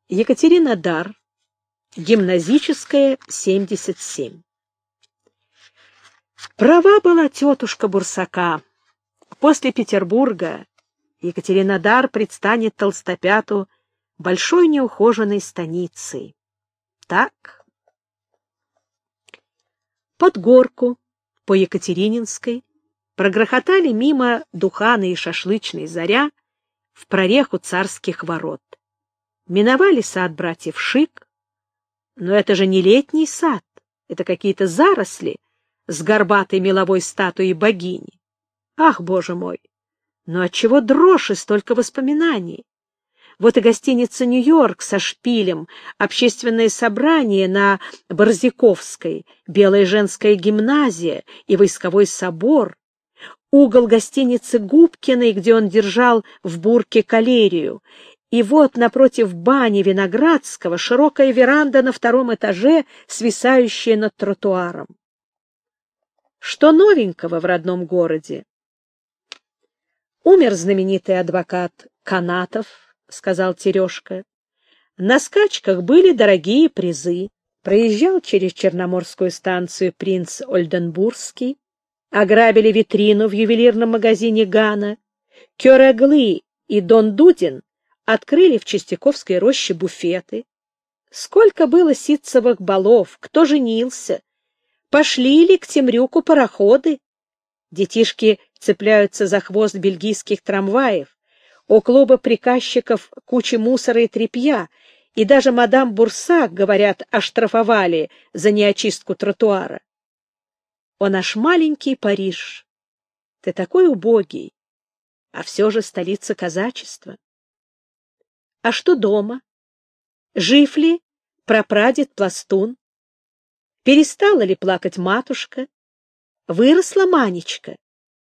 Екатеринодар, гимназическая, 77. Права была тетушка Бурсака. После Петербурга Екатеринодар предстанет Толстопяту большой неухоженной станицей. Так. Под горку по Екатерининской прогрохотали мимо Духана и Шашлычной Заря в прореху Царских ворот. Миновали сад братьев Шик, но это же не летний сад, это какие-то заросли с горбатой меловой статуей богини. Ах, Боже мой! Но отчего дрожь и столько воспоминаний? Вот и гостиница «Нью-Йорк» со шпилем, общественное собрание на Борзяковской, Белая женская гимназия и Войсковой собор, угол гостиницы Губкиной, где он держал в бурке калерию, и вот напротив бани Виноградского широкая веранда на 2-м этаже, свисающая над тротуаром. Что новенького в родном городе? Умер знаменитый адвокат Канатов, — сказал Терешка. На скачках были дорогие призы. Проезжал через Черноморскую станцию принц Ольденбургский. Ограбили витрину в ювелирном магазине Гана. Кёреглы и Дон Дудин открыли в Чистяковской роще буфеты. Сколько было ситцевых балов, кто женился? Пошли ли к Темрюку пароходы? Детишки цепляются за хвост бельгийских трамваев. У клуба приказчиков куча мусора и тряпья, и даже мадам Бурсак, говорят, оштрафовали за неочистку тротуара. О, наш маленький Париж! Ты такой убогий, а все же столица казачества. А что дома? Жив ли прапрадед Пластун? Перестала ли плакать матушка? Выросла Манечка?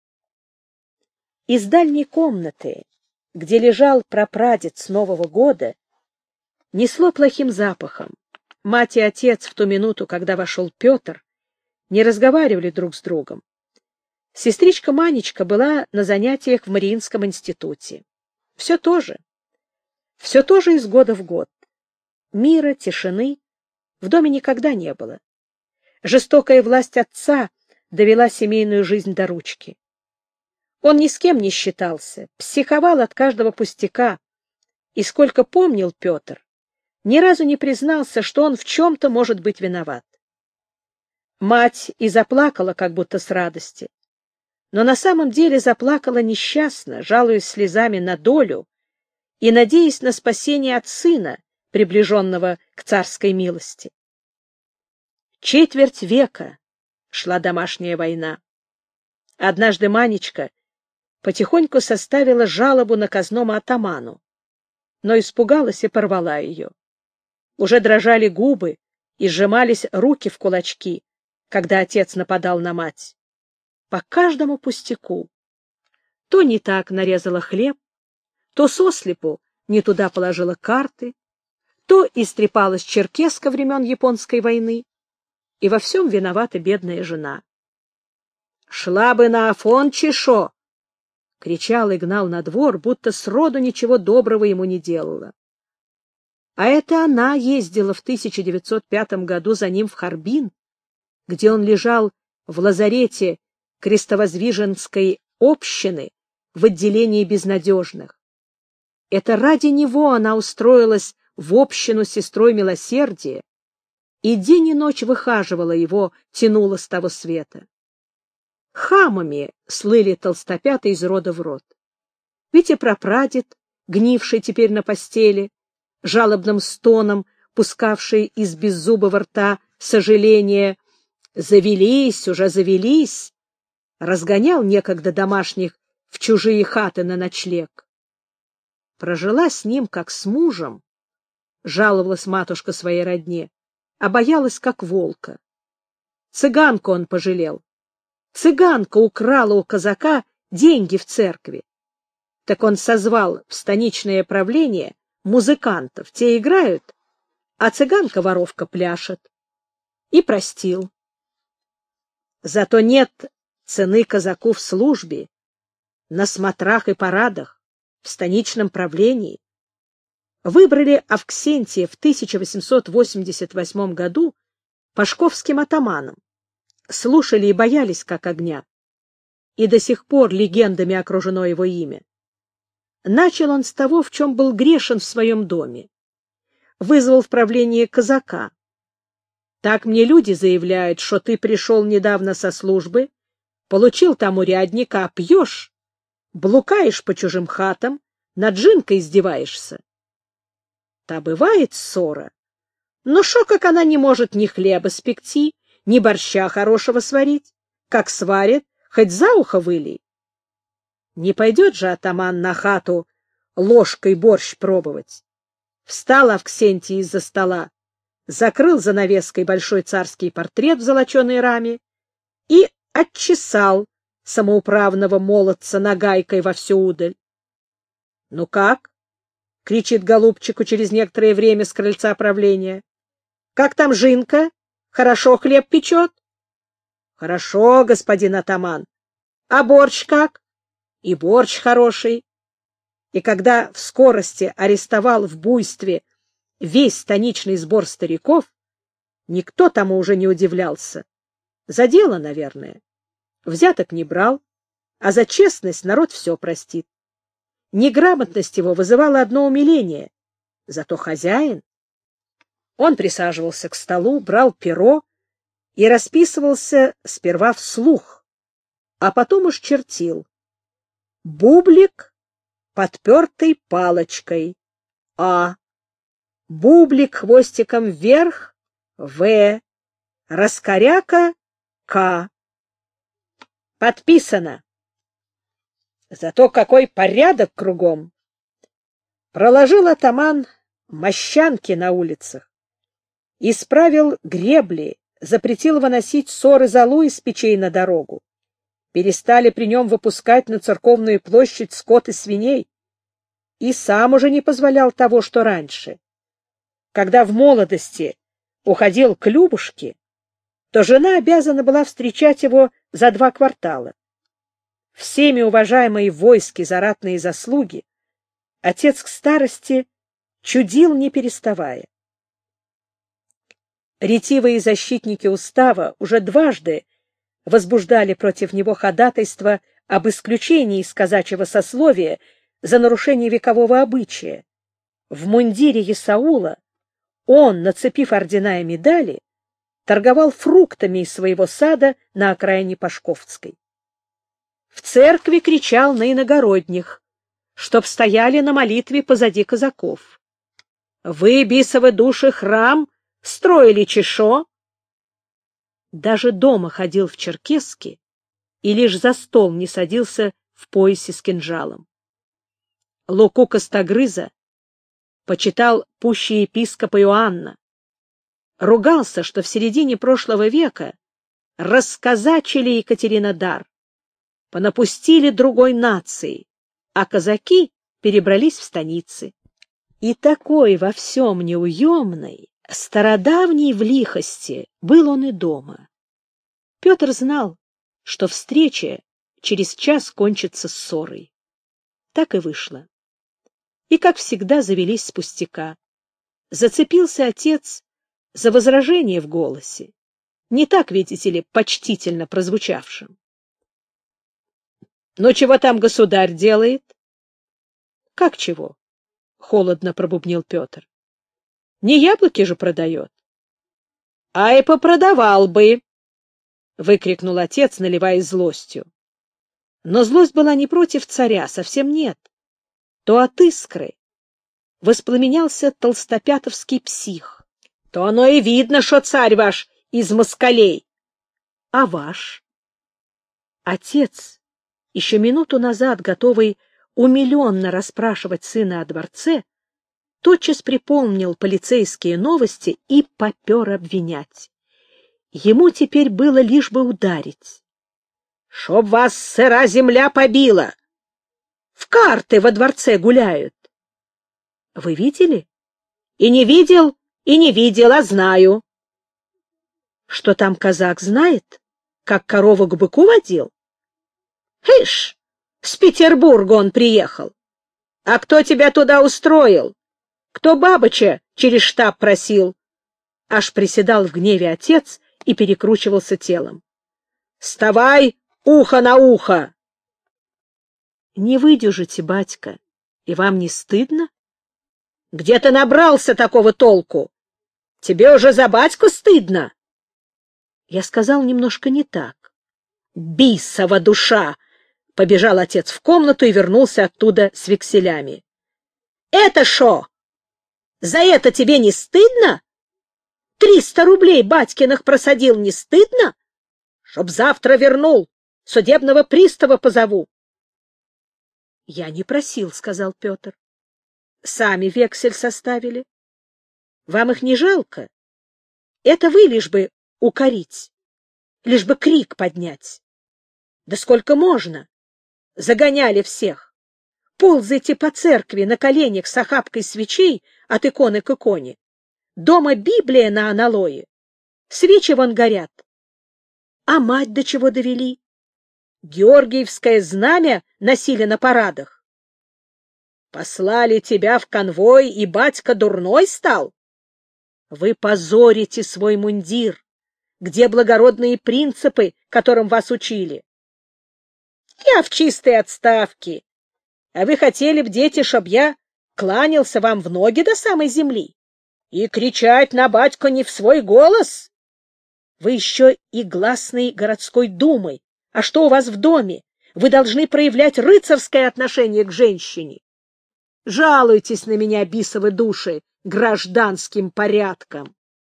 Из дальней комнаты, где лежал прапрадед с Нового года, несло плохим запахом. Мать и отец в ту минуту, когда вошел Петр, не разговаривали друг с другом. Сестричка Манечка была на занятиях в Мариинском институте. Все то же из года в год. Мира, тишины в доме никогда не было. Жестокая власть отца довела семейную жизнь до ручки. Он ни с кем не считался, психовал от каждого пустяка, и, сколько помнил Петр, ни разу не признался, что он в чем-то может быть виноват. Мать и заплакала, как будто с радости, но на самом деле заплакала несчастно, жалуясь слезами на долю и надеясь на спасение от сына, приближенного к царской милости. Четверть века шла домашняя война. Однажды Манечка потихоньку составила жалобу наказному атаману, но испугалась и порвала ее. Уже дрожали губы и сжимались руки в кулачки, когда отец нападал на мать. По каждому пустяку. То не так нарезала хлеб, то сослепу не туда положила карты, то истрепалась черкеска времен Японской войны, и во всем виновата бедная жена. «Шла бы на Афон, Чешо!» — кричал и гнал на двор, будто сроду ничего доброго ему не делала. А это она ездила в 1905 году за ним в Харбин, где он лежал в лазарете Крестовоздвиженской общины в отделении безнадежных. Это ради него она устроилась в общину с сестрой милосердия и день и ночь выхаживала его, тянула с того света. Хамами слыли толстопята из рода в род. Ведь и прапрадед, гнивший теперь на постели, жалобным стоном, пускавший из беззубого рта сожаление, «Завелись, уже завелись», разгонял некогда домашних в чужие хаты на ночлег. Прожила с ним, как с мужем, жаловалась матушка своей родне, а боялась, как волка. Цыганку он пожалел. Цыганка украла у казака деньги в церкви. Так он созвал в станичное правление музыкантов, те играют, а цыганка-воровка пляшет. И простил. Зато нет цены казаку в службе, на смотрах и парадах, в станичном правлении. выбрали Авксентия в 1888 году пашковским атаманом, слушали и боялись как огня, и до сих пор легендами окружено его имя. Начал он с того, в чем был грешен в своем доме. Вызвал в правление казака. Так мне люди заявляют, что ты пришел недавно со службы, получил там урядника, а пьешь, блукаешь по чужим хатам, над жинкой издеваешься. Та бывает ссора, но шо, как она не может ни хлеба спекти, ни борща хорошего сварить, как сварит, хоть за ухо вылей. Не пойдет же атаман на хату ложкой борщ пробовать. Встал Авксентий из-за стола, закрыл занавеской большой царский портрет в золоченой раме и отчесал самоуправного молодца нагайкой во всю удаль. — Ну как? — кричит голубчику через некоторое время с крыльца правления. — Как там жинка? Хорошо хлеб печет? — Хорошо, господин атаман. — А борщ как? — И борщ хороший. И когда в скорости арестовал в буйстве весь станичный сбор стариков, никто тому уже не удивлялся. За дело, наверное. Взяток не брал, а за честность народ все простит. Неграмотность его вызывала одно умиление. Зато хозяин. Он присаживался к столу, брал перо и расписывался сперва вслух, а потом уж чертил. Бублик подпертой палочкой — А. Бублик хвостиком вверх — В. Раскоряка — К. Подписано. Зато какой порядок кругом! Проложил атаман мощанки на улицах, исправил гребли, запретил выносить ссоры золу из печей на дорогу. Перестали при нем выпускать на церковную площадь скот и свиней. И сам уже не позволял того, что раньше. Когда в молодости уходил к Любушке, то жена обязана была встречать его за 2 квартала. Всеми уважаемые в войске за ратные заслуги, отец к старости чудил не переставая. Ретивые защитники устава уже дважды возбуждали против него ходатайство об исключении из казачьего сословия за нарушение векового обычая. В мундире есаула он, нацепив ордена и медали, торговал фруктами из своего сада на окраине Пашковской. В церкви кричал на иногородних, чтоб стояли на молитве позади казаков. «Вы, бисовы души, храм строили чешо?» Даже дома ходил в черкеске и лишь за стол не садился в поясе с кинжалом. Луку Костогрыза почитал пуще епископа Иоанна. Ругался, что в середине прошлого века расказачили Екатеринодар, понапустили другой нации, а казаки перебрались в станицы. И такой во всем неуемный, стародавний в лихости был он и дома. Петр знал, что встреча через час кончится ссорой. Так и вышло. И, как всегда, завелись с пустяка. Зацепился отец за возражение в голосе, не так, видите ли, почтительно прозвучавшим. — Ну, чего там государь делает? — Как чего? — холодно пробубнил Петр. — Не яблоки же продает. — А и попродавал бы! — выкрикнул отец, наливаясь злостью. Но злость была не против царя, совсем нет. То от искры воспламенялся толстопятовский псих, то оно и видно, что царь ваш из москалей. А ваш? Отец, еще минуту назад готовый умиленно расспрашивать сына о дворце, тотчас припомнил полицейские новости и попер обвинять. Ему теперь было лишь бы ударить. — Чтоб вас сыра земля побила! В карты во дворце гуляют. — Вы видели? — И не видел, а знаю. — Что там казак знает? Как корову к быку водил? — Ишь, с Петербурга он приехал. А кто тебя туда устроил? Кто Бабыча через штаб просил? Аж приседал в гневе отец и перекручивался телом. Вставай, ухо на ухо! Не выдержите, батька, и вам не стыдно? Где ты набрался такого толку? Тебе уже за батьку стыдно? Я сказал немножко не так. Бисова душа! Побежал отец в комнату и вернулся оттуда с векселями. Это шо? За это тебе не стыдно? 300 рублей батькиных просадил, не стыдно? Чтоб завтра вернул, судебного пристава позову. — Я не просил, — сказал Петр. — Сами вексель составили. Вам их не жалко? Это вы лишь бы укорить, лишь бы крик поднять. Да сколько можно? Загоняли всех. Ползайте по церкви на коленях с охапкой свечей от иконы к иконе. Дома Библия на аналое. Свечи вон горят. А мать до чего довели? Георгиевское знамя носили на парадах. Послали тебя в конвой, и батька дурной стал? Вы позорите свой мундир. Где благородные принципы, которым вас учили? Я в чистой отставке. А вы хотели б, дети, чтоб я кланялся вам в ноги до самой земли и кричать на батьку не в свой голос? Вы еще и гласной городской думой. А что у вас в доме? Вы должны проявлять рыцарское отношение к женщине. Жалуйтесь на меня, бисовы души, гражданским порядком.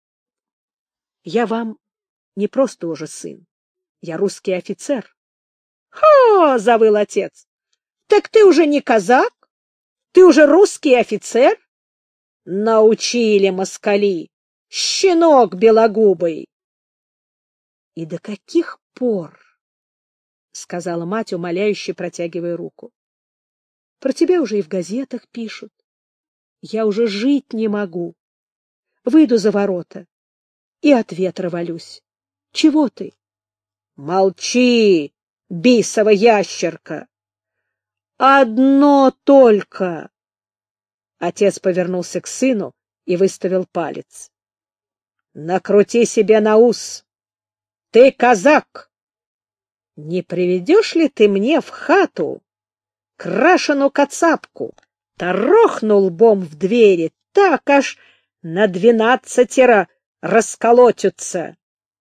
Я вам не просто уже сын. Я русский офицер. — Хо! — завыл отец. — Так ты уже не казак? Ты уже русский офицер? Научили москали. Щенок белогубый. — И до каких пор? — сказала мать, умоляюще протягивая руку. — Про тебя уже и в газетах пишут. Я уже жить не могу. Выйду за ворота и от ветра валюсь. Чего ты? — Молчи, бисова ящерка! Одно только! Отец повернулся к сыну и выставил палец. — Накрути себе на ус! Ты казак! Не приведешь ли ты мне в хату крашену кацапку? Торохнул лбом в двери, так аж на 12 расколотятся.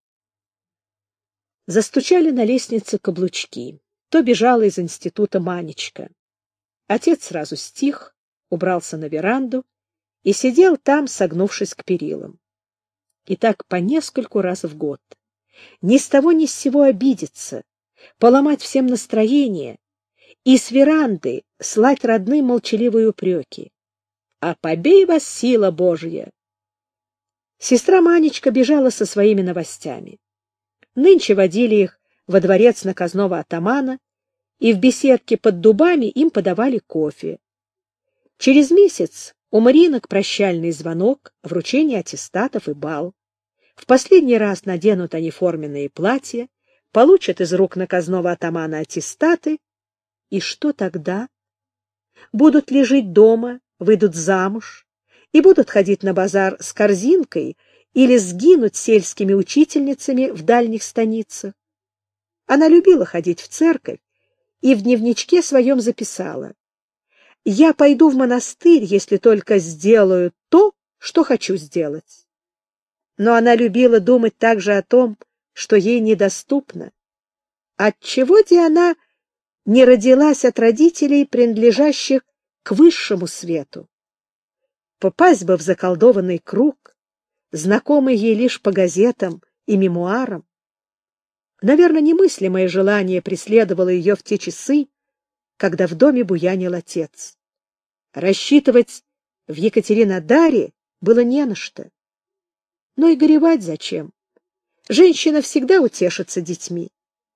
Застучали на лестнице каблучки. То бежала из института Манечка. Отец сразу стих, убрался на веранду и сидел там, согнувшись к перилам. И так по нескольку раз в год. Ни с того ни с сего обидеться, поломать всем настроение и с веранды слать родным молчаливые упреки. А побей вас, сила Божья! Сестра Манечка бежала со своими новостями. Нынче водили их во дворец наказного атамана, и в беседке под дубами им подавали кофе. Через месяц у Маринок прощальный звонок, вручение аттестатов и бал. В последний раз наденут они форменные платья, получат из рук наказного атамана аттестаты. И что тогда? Будут ли жить дома, выйдут замуж и будут ходить на базар с корзинкой или сгинут сельскими учительницами в дальних станицах? Она любила ходить в церковь и в дневничке своем записала: «Я пойду в монастырь, если только сделаю то, что хочу сделать». Но она любила думать также о том, что ей недоступно. Отчего де она не родилась от родителей, принадлежащих к высшему свету? Попасть бы в заколдованный круг, знакомый ей лишь по газетам и мемуарам. Наверное, немыслимое желание преследовало ее в те часы, когда в доме буянил отец. Рассчитывать в Екатеринодаре было не на что. Но и горевать зачем? Женщина всегда утешится детьми.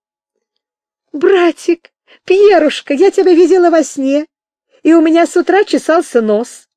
«Братик, Пьерушка, я тебя видела во сне, и у меня с утра чесался нос».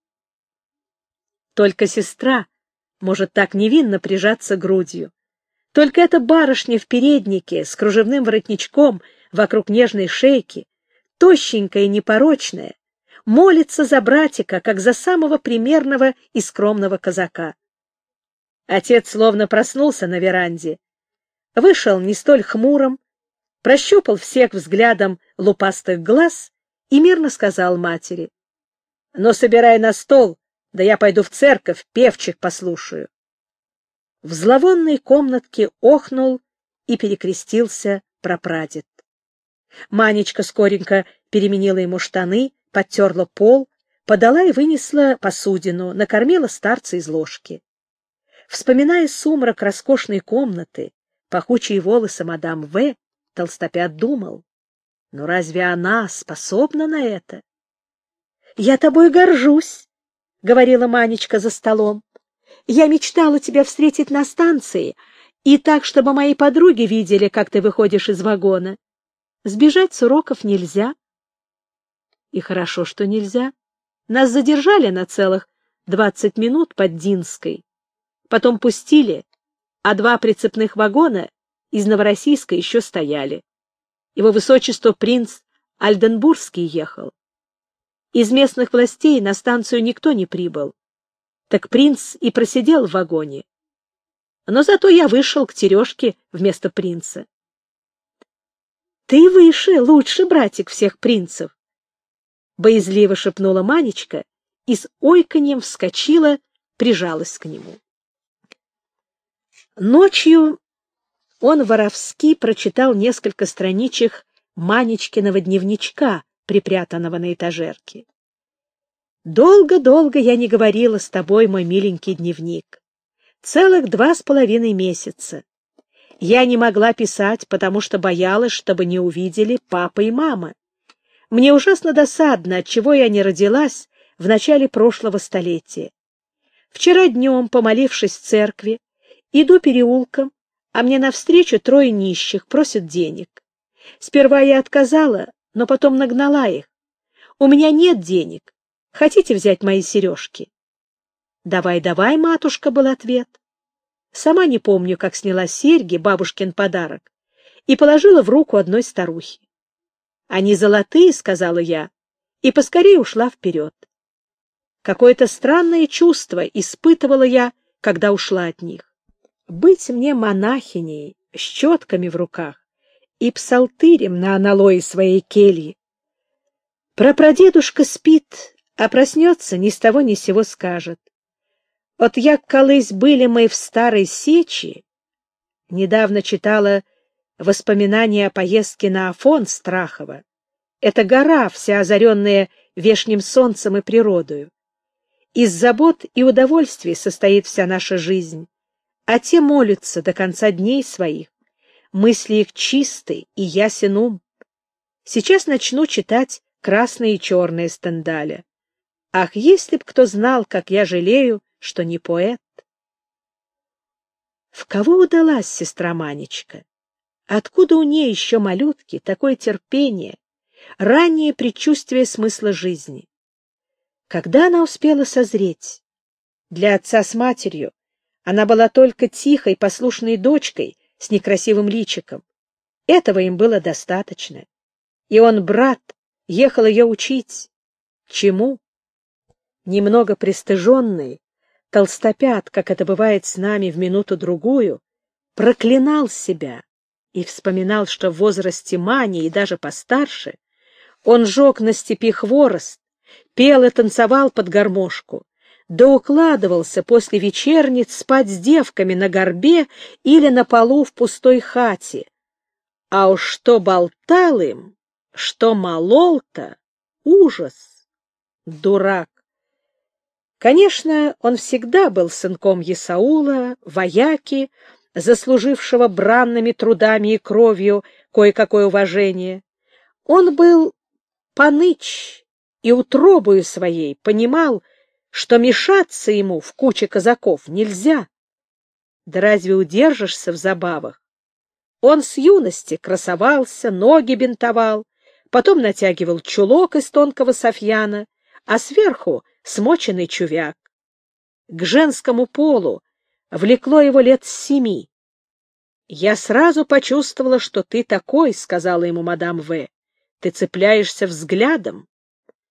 Только сестра может так невинно прижаться грудью. Только эта барышня в переднике с кружевным воротничком вокруг нежной шейки, тощенькая и непорочная, молится за братика, как за самого примерного и скромного казака. Отец словно проснулся на веранде, вышел не столь хмурым, прощупал всех взглядом лупастых глаз и мирно сказал матери: «Ну, собирай на стол, да я пойду в церковь, певчих послушаю». В зловонной комнатке охнул и перекрестился прапрадед. Манечка скоренько переменила ему штаны, подтерла пол, подала и вынесла посудину, накормила старца из ложки. Вспоминая сумрак роскошной комнаты, пахучие волосы мадам В., Толстопят думал: ну разве она способна на это? — Я тобой горжусь, — говорила Манечка за столом. — Я мечтала тебя встретить на станции, и так, чтобы мои подруги видели, как ты выходишь из вагона. Сбежать с уроков нельзя. И хорошо, что нельзя. Нас задержали на целых 20 минут под Динской. Потом пустили, а 2 прицепных вагона из Новороссийска еще стояли. Его высочество принц Альденбургский ехал. Из местных властей на станцию никто не прибыл. Так принц и просидел в вагоне. Но зато я вышел к Терешке вместо принца. — Ты выше, лучше, братик, всех принцев! — боязливо шепнула Манечка и с ойканьем вскочила, прижалась к нему. Ночью он воровски прочитал несколько страничек Манечкиного дневничка, припрятанного на этажерке. «Долго-долго я не говорила с тобой, мой миленький дневник. Целых 2,5 месяца. Я не могла писать, потому что боялась, чтобы не увидели папа и мама. Мне ужасно досадно, отчего я не родилась в начале прошлого столетия. Вчера днем, помолившись в церкви, иду переулком, а мне навстречу 3 нищих, просят денег. Сперва я отказала, но потом нагнала их. У меня нет денег. Хотите взять мои сережки? «Давай, давай, матушка», — был ответ. Сама не помню, как сняла серьги, бабушкин подарок, и положила в руку одной старухи. «Они золотые», — сказала я, и поскорее ушла вперед. Какое-то странное чувство испытывала я, когда ушла от них. Быть мне монахиней с четками в руках и псалтырем на аналое своей кельи. Прапрадедушка спит, а проснется, ни с того ни с сего скажет: «От як колись были мы в старой сечи». Недавно читала воспоминания о поездке на Афон Страхова. Это гора, вся озаренная вешним солнцем и природою. Из забот и удовольствий состоит вся наша жизнь, а те молятся до конца дней своих. Мысли их чисты и ясен ум. Сейчас начну читать красные и черные Стендаля. Ах, если б кто знал, как я жалею, что не поэт. В кого удалась сестра Манечка? Откуда у ней еще, малютки, такое терпение, раннее предчувствие смысла жизни? Когда она успела созреть? Для отца с матерью она была только тихой, послушной дочкой с некрасивым личиком. Этого им было достаточно. И он, брат, ехал ее учить. Чему? Немного пристыженный, Толстопят, как это бывает с нами в минуту-другую, проклинал себя и вспоминал, что в возрасте Мани и даже постарше он жег на степи хворост, пел и танцевал под гармошку, да укладывался после вечерниц спать с девками на горбе или на полу в пустой хате. А уж что болтал им, что молол-то, ужас! Дурак! Конечно, он всегда был сынком Есаула, вояки, заслужившего бранными трудами и кровью кое-какое уважение. Он был паныч и утробою своей понимал, что мешаться ему в куче казаков нельзя. Да разве удержишься в забавах? Он с юности красовался, ноги бинтовал, потом натягивал чулок из тонкого софьяна, а сверху смоченный чувяк. К женскому полу влекло его лет с 7. «Я сразу почувствовала, что ты такой», — сказала ему мадам В. «Ты цепляешься взглядом».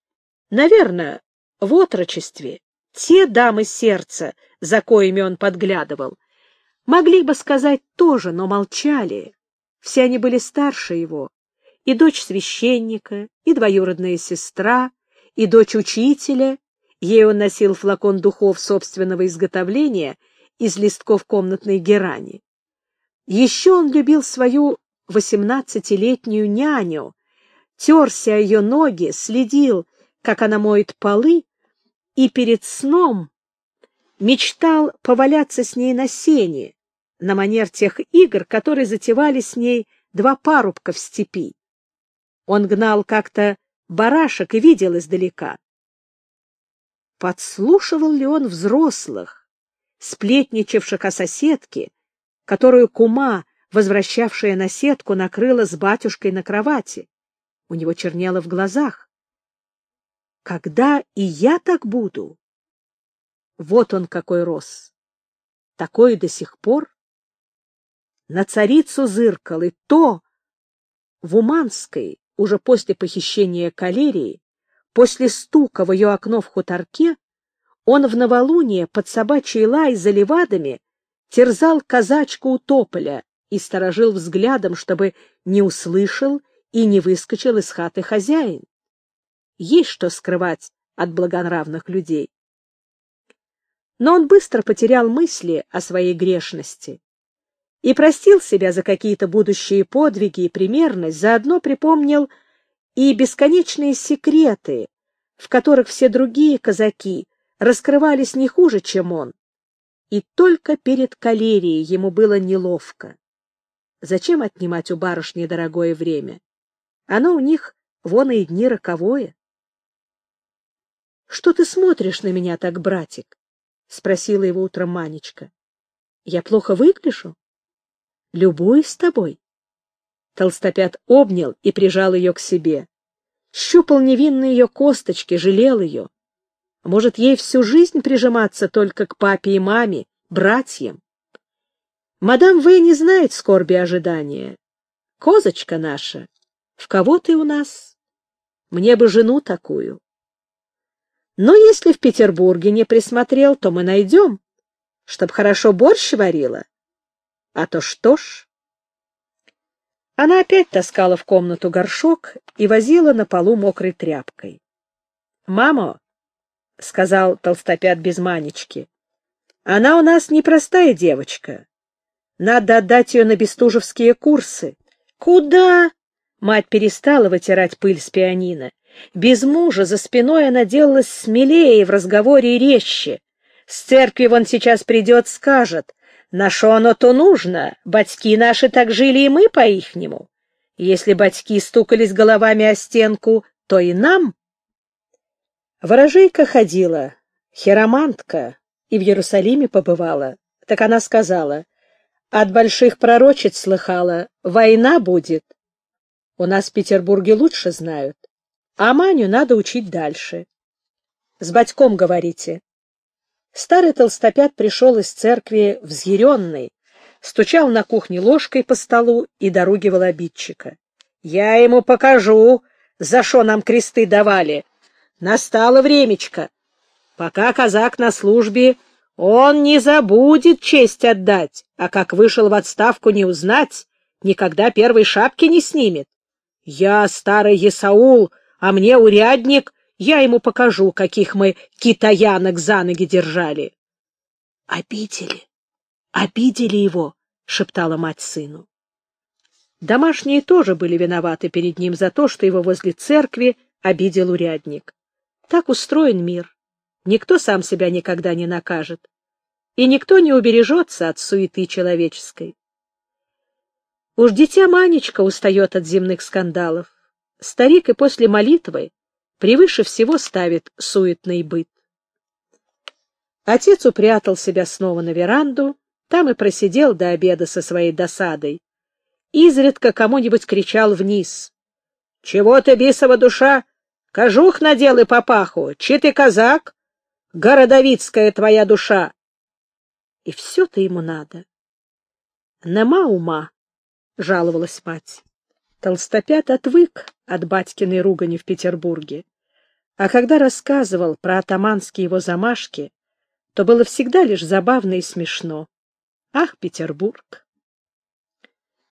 Наверное, в отрочестве те дамы сердца, за коими он подглядывал, могли бы сказать тоже, но молчали. Все они были старше его, и дочь священника, и двоюродная сестра, и дочь учителя. Ей он носил флакон духов собственного изготовления из листков комнатной герани. Еще он любил свою 18-летнюю няню, терся о ее ноги, следил, как она моет полы, и перед сном мечтал поваляться с ней на сене, на манер тех игр, которые затевали с ней два парубка в степи. Он гнал как-то барашек и видел издалека. Подслушивал ли он взрослых, сплетничавших о соседке, которую кума, возвращавшая наседку, накрыла с батюшкой на кровати? У него чернело в глазах. Когда и я так буду? Вот он какой рос. Такой до сих пор. На царицу зыркал, и то в Уманской, уже после похищения калерии, после стука в ее окно в хуторке, он в новолуние под собачий лай за левадами терзал казачку у тополя и сторожил взглядом, чтобы не услышал и не выскочил из хаты хозяин. Есть что скрывать от благонравных людей. Но он быстро потерял мысли о своей грешности и простил себя за какие-то будущие подвиги и примерность, заодно припомнил и бесконечные секреты, в которых все другие казаки раскрывались не хуже, чем он. И только перед калерией ему было неловко. Зачем отнимать у барышни дорогое время? Оно у них вон и дни роковое. — Что ты смотришь на меня так, братик? — спросила его утром Манечка. — Я плохо выгляжу? Любуюсь тобой. Толстопят обнял и прижал ее к себе. Щупал невинные ее косточки, жалел ее. А может, ей всю жизнь прижиматься только к папе и маме, братьям? Мадам В. не знает скорби ожидания. Козочка наша, в кого ты у нас? Мне бы жену такую. Но если в Петербурге не присмотрел, то мы найдем, чтоб хорошо борщ варила. А то что ж? Она опять таскала в комнату горшок и возила на полу мокрой тряпкой. — Мамо, — сказал Толстопят без Манечки, — она у нас непростая девочка. Надо отдать ее на бестужевские курсы. — Куда? Мать перестала вытирать пыль с пианино. Без мужа за спиной она делалась смелее в разговоре и резче. С церкви вон сейчас придет, скажет: на шо оно то нужно? Батьки наши так жили, и мы по-ихнему. Если батьки стукались головами о стенку, то и нам. Ворожейка ходила, хиромантка, и в Иерусалиме побывала. Так она сказала: от больших пророчиц слыхала, война будет. У нас в Петербурге лучше знают, а Маню надо учить дальше. С батьком говорите. Старый Толстопят пришел из церкви взъяренный, стучал на кухне ложкой по столу и доругивал обидчика. — Я ему покажу, за шо нам кресты давали. Настало времечко. Пока казак на службе, он не забудет честь отдать, а как вышел в отставку не узнать, никогда первой шапки не снимет. Я старый Есаул, а мне урядник, я ему покажу, каких мы китаянок за ноги держали. — Обидели его, — шептала мать сыну. Домашние тоже были виноваты перед ним за то, что его возле церкви обидел урядник. Так устроен мир. Никто сам себя никогда не накажет, и никто не убережется от суеты человеческой. Уж дитя Манечка устает от земных скандалов. Старик и после молитвы превыше всего ставит суетный быт. Отец упрятал себя снова на веранду, там и просидел до обеда со своей досадой. Изредка кому-нибудь кричал вниз: — Чего ты, бисова душа, кожух надел и папаху? Чи ты казак? Городовицкая твоя душа! И все-то ему надо. — Нема ума, — жаловалась мать. Толстопят отвык от батькиной ругани в Петербурге. А когда рассказывал про атаманские его замашки, то было всегда лишь забавно и смешно. Ах, Петербург!